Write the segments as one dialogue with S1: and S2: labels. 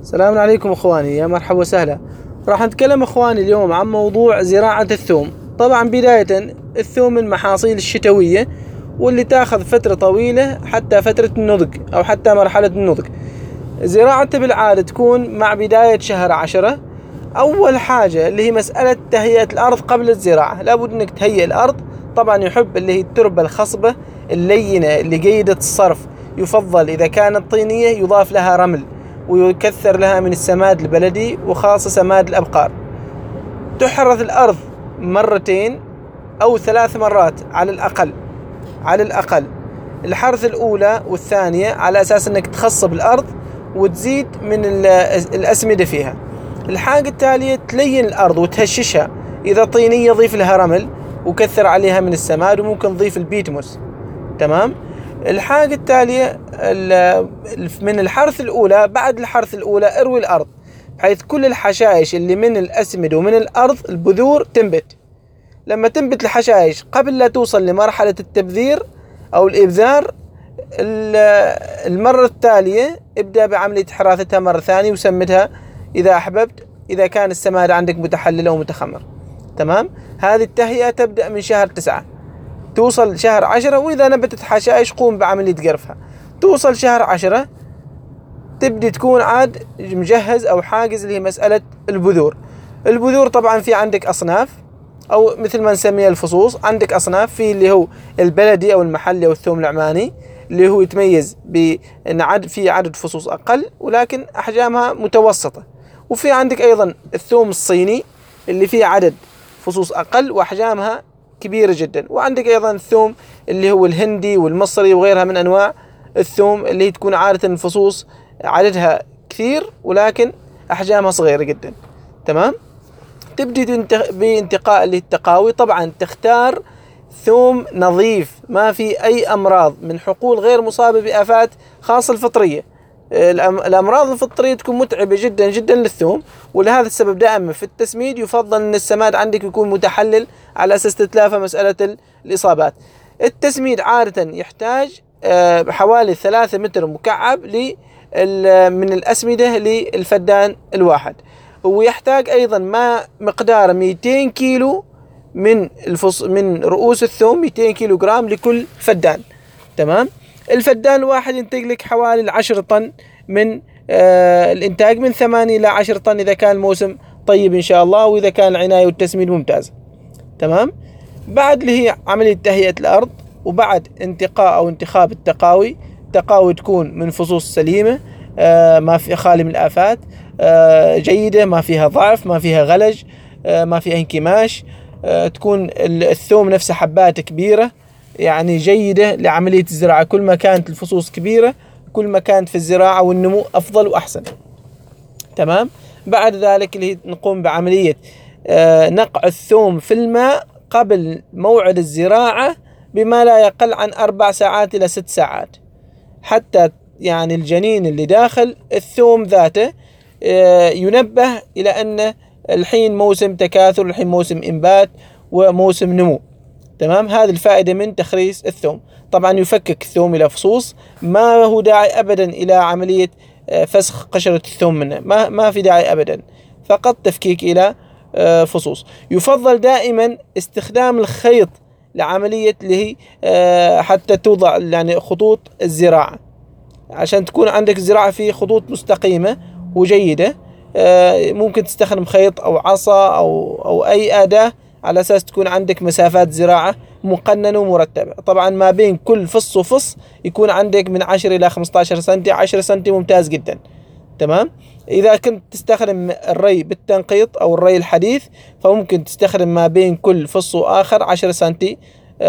S1: السلام عليكم اخواني، يا مرحبا وسهلا. راح نتكلم اخواني اليوم عن موضوع زراعة الثوم. طبعا بداية الثوم من المحاصيل الشتوية واللي تاخذ فترة طويلة حتى فترة النضج او حتى مرحلة النضج. زراعته بالعادة تكون مع بداية شهر 10. اول حاجة اللي هي مسألة تهيئة الارض قبل الزراعة، لابد انك تهيئ الارض. طبعا يحب اللي هي التربة الخصبة اللينة اللي جيدة الصرف، يفضل اذا كانت طينية يضاف لها رمل ويكثر لها من السماد البلدي وخاصة سماد الأبقار. تحرث الأرض مرتين أو 3 مرات على الأقل. الحرث الأولى والثانية على أساس أنك تخصب الأرض وتزيد من الأسمدة فيها. الحاجة التالية تلين الأرض وتهششها، إذا طينية ضيف لها رمل وكثر عليها من السماد، وممكن تضيف البيتموس. تمام. الحاجة التالية من الحرث الأولى، بعد الحرث الأولى اروي الأرض بحيث كل الحشائش اللي من الأسمدة ومن الأرض البذور تنبت. لما تنبت الحشائش قبل لا توصل لمرحلة التبذير أو الإبذار، المرة التالية ابدأ بعملية حراثتها مرة ثانية وسمدها إذا أحببت، إذا كان السماد عندك متحلل أو متخمر. تمام. هذه التهيئة تبدأ من شهر 9 توصل شهر 10، وإذا نبتت حشائش قوم بعملية قرفها. توصل شهر 10 تبدي تكون عاد مجهز أو حاجز اللي هي مسألة البذور. البذور طبعا في عندك أصناف، أو مثل ما نسميها الفصوص. عندك أصناف في اللي هو البلدي أو المحلي أو الثوم العماني، اللي هو يتميز بأن في عدد فصوص أقل ولكن أحجامها متوسطة. وفي عندك أيضا الثوم الصيني اللي فيه عدد فصوص أقل وأحجامها كبيرة جدا. وعندك أيضا الثوم اللي هو الهندي والمصري وغيرها من أنواع الثوم اللي تكون عادة الفصوص عددها كثير ولكن أحجامها صغيرة جدا. تمام. تبدي بانتقاء للتقاوي. طبعا تختار ثوم نظيف ما في أي أمراض، من حقول غير مصابة بآفات خاصة الفطرية. الأمراض الفطرية تكون متعبة جدا جدا للثوم، ولهذا السبب دائما في التسميد يفضل أن السماد عندك يكون متحلل على أساس تتلافى مسألة الإصابات. التسميد عادة يحتاج حوالي 3 متر مكعب من الأسمدة للفدان الواحد، ويحتاج أيضا مقدار 200 كيلو من رؤوس الثوم، 200 كيلو جرام لكل فدان. تمام. الفدان الواحد ينتج لك حوالي 10 طن من الإنتاج، من 8 إلى 10 طن إذا كان الموسم طيب إن شاء الله، وإذا كان العناية والتسميد ممتاز. تمام. بعد اللي هي عملية تهيئة الأرض، وبعد انتقاء أو انتخاب التقاوي تكون من فصوص سليمة، ما في خالي من الآفات، جيدة، ما فيها ضعف، ما فيها غلج، ما فيها انكماش. تكون الثوم نفسه حبات كبيرة، يعني جيدة لعملية الزراعة. كل ما كانت الفصوص كبيرة كل ما كانت في الزراعة والنمو أفضل وأحسن. تمام. بعد ذلك اللي نقوم بعملية نقع الثوم في الماء قبل موعد الزراعة بما لا يقل عن 4 ساعات إلى 6 ساعات، حتى يعني الجنين اللي داخل الثوم ذاته ينبه إلى أن الحين موسم تكاثر، الحين موسم إنبات وموسم نمو. تمام. هذه الفائدة من تخريس الثوم. طبعا يفكك الثوم إلى فصوص، ما هو داعي أبدا إلى عملية فسخ قشرة الثوم منه، ما في داعي أبدا، فقط تفكيك إلى فصوص. يفضل دائما استخدام الخيط لعملية اللي هي حتى توضع يعني خطوط الزراعة، عشان تكون عندك زراعة في خطوط مستقيمة وجيدة. ممكن تستخدم خيط أو عصا أو أي أداة على أساس تكون عندك مسافات زراعة مقننة ومرتبة. طبعا ما بين كل فص وفص يكون عندك من 10 إلى 15 سنتي. 10 سنتي ممتاز جدا. تمام. إذا كنت تستخدم الري بالتنقيط أو الري الحديث فممكن تستخدم ما بين كل فص وآخر 10 سنتي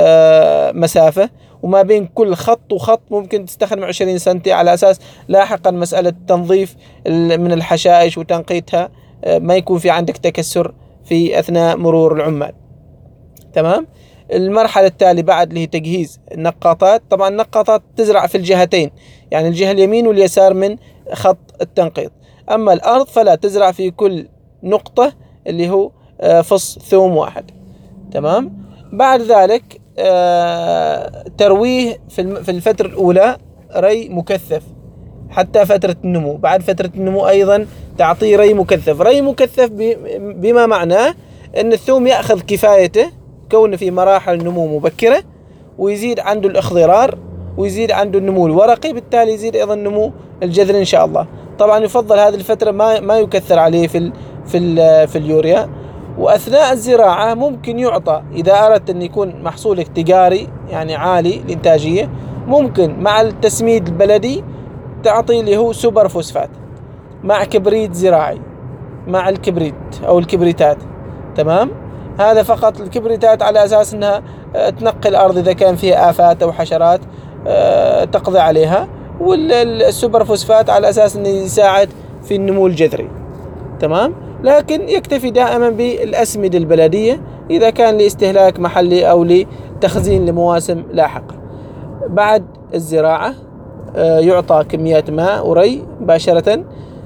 S1: مسافة، وما بين كل خط وخط ممكن تستخدم 20 سنتي، على أساس لاحقا مسألة تنظيف من الحشائش وتنقيتها ما يكون في عندك تكسر في أثناء مرور العمال. تمام. المرحلة التالية بعد اللي هي تجهيز النقاطات. طبعا النقاطات تزرع في الجهتين، يعني الجهة اليمين واليسار من خط التنقيط. أما الأرض فلا تزرع في كل نقطة اللي هو فص ثوم واحد. تمام. بعد ذلك ترويه في الفترة الأولى ري مكثف، حتى فترة النمو. بعد فترة النمو أيضا تعطيه ري مكثف. ري مكثف بما معناه أن الثوم يأخذ كفايته كونه في مراحل نمو مبكرة، ويزيد عنده الإخضرار، ويزيد عنده النمو الورقي، بالتالي يزيد أيضا نمو الجذر إن شاء الله. طبعا يفضل هذه الفترة ما يكثر عليه في اليوريا. وأثناء الزراعة ممكن يعطى إذا أردت أن يكون محصولك تجاري يعني عالي الإنتاجية، ممكن مع التسميد البلدي تعطي اللي هو سوبر فوسفات مع كبريت زراعي، مع الكبريت أو الكبريتات. تمام، هذا فقط الكبريتات على أساس أنها تنقي الأرض إذا كان فيها آفات أو حشرات تقضي عليها، والسوبر فوسفات على أساس أنه يساعد في النمو الجذري. تمام، لكن يكتفي دائما بالأسمدة البلدية إذا كان لاستهلاك محلي أو لتخزين لمواسم لاحقة. بعد الزراعة يعطى كميات ماء وري مباشرة.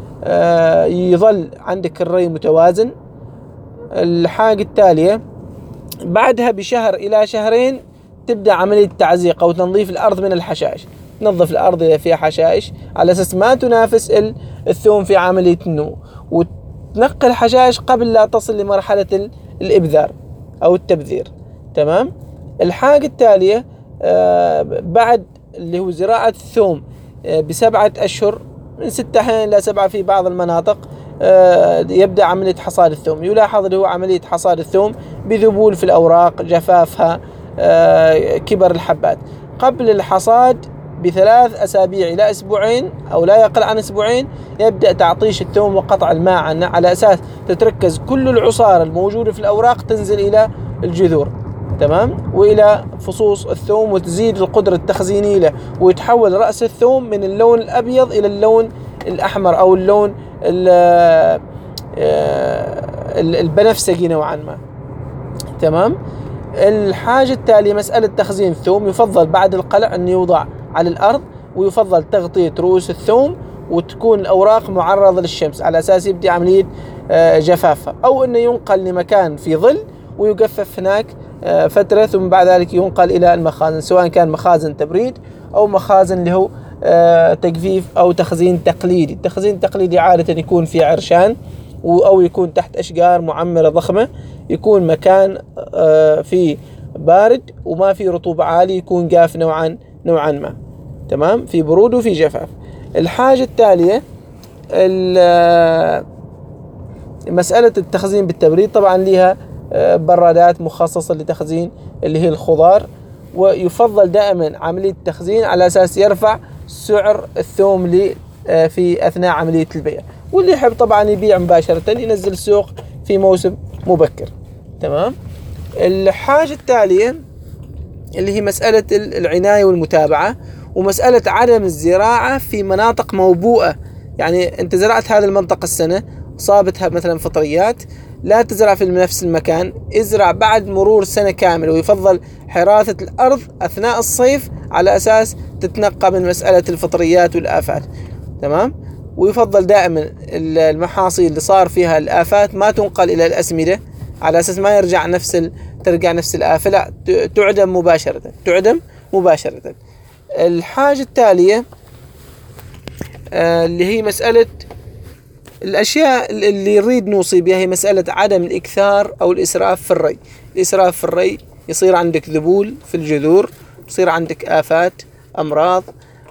S1: يظل عندك الري متوازن. الحاجة التالية بعدها بشهر إلى شهرين تبدأ عملية تعزيق أو تنظيف الأرض من الحشائش. تنظف الأرض إذا فيها حشائش على أساس ما تنافس الثوم في عملية النمو، وتنقي الحشائش قبل لا تصل لمرحلة الإبذار أو التبذير. تمام. الحاجة التالية بعد اللي هو زراعة الثوم ب7 أشهر، من 6 أحيانا إلى 7 في بعض المناطق، يبدأ عملية حصاد الثوم. يلاحظ اللي هو عملية حصاد الثوم بذبول في الأوراق، جفافها، كبر الحبات. قبل الحصاد ب3 أسابيع إلى أسبوعين أو لا يقل عن أسبوعين يبدأ تعطيش الثوم وقطع الماء عنه، على أساس تتركز كل العصارة الموجودة في الأوراق تنزل إلى الجذور. تمام، وإلى فصوص الثوم، وتزيد القدرة التخزينية له، ويتحول رأس الثوم من اللون الأبيض إلى اللون الأحمر أو اللون البنفسجي نوعا ما. تمام. الحاجة التالية مسألة تخزين الثوم. يفضل بعد القلع أن يوضع على الأرض، ويفضل تغطية رؤوس الثوم وتكون الأوراق معرضة للشمس على أساس يبدأ عملية جفافها، أو أنه ينقل لمكان في ظل ويجفف هناك فترة، ثم بعد ذلك ينقل إلى المخازن، سواء كان مخازن تبريد أو مخازن اللي هو تجفيف أو تخزين تقليدي. التخزين التقليدي عادة يكون في عرشان أو يكون تحت أشجار معمرة ضخمة، يكون مكان فيه بارد وما فيه رطوبة عالية، يكون جاف نوعا ما. تمام، في برود وفي جفاف. الحاجة التالية مسألة التخزين بالتبريد. طبعا لها برادات مخصصة لتخزين اللي هي الخضار، ويفضل دائما عملية التخزين على أساس يرفع سعر الثوم في أثناء عملية البيع. واللي يحب طبعا يبيع مباشرة ينزل السوق في موسم مبكر. تمام. الحاجة التالية اللي هي مسألة العناية والمتابعة، ومسألة عدم الزراعة في مناطق موبوءة. يعني أنت زرعت هذه المنطقة السنة صابتها مثلا فطريات، لا تزرع في نفس المكان، ازرع بعد مرور سنة كاملة. ويفضل حراثة الأرض أثناء الصيف على أساس تتنقى من مسألة الفطريات والآفات. تمام. ويفضل دائما المحاصيل اللي صار فيها الآفات ما تنقل إلى الأسمدة على أساس ما ترجع نفس الآفة، لا تعدم مباشرة. الحاجة التالية اللي هي مسألة الأشياء اللي نريد نوصي بها، هي مسألة عدم الإكثار أو الإسراف في الري. الإسراف في الري يصير عندك ذبول في الجذور، يصير عندك آفات، أمراض.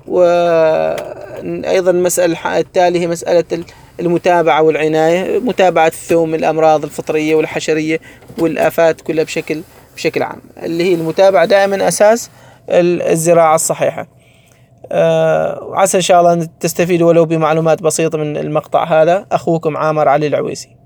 S1: وأيضا المسألة التالية هي مسألة المتابعة والعناية، متابعة الثوم، الأمراض الفطرية والحشرية والآفات كلها بشكل عام، اللي هي المتابعة دائما أساس الزراعة الصحيحة. وعسى إن شاء الله أن تستفيدوا ولو بمعلومات بسيطة من المقطع هذا. أخوكم عامر علي العويسي.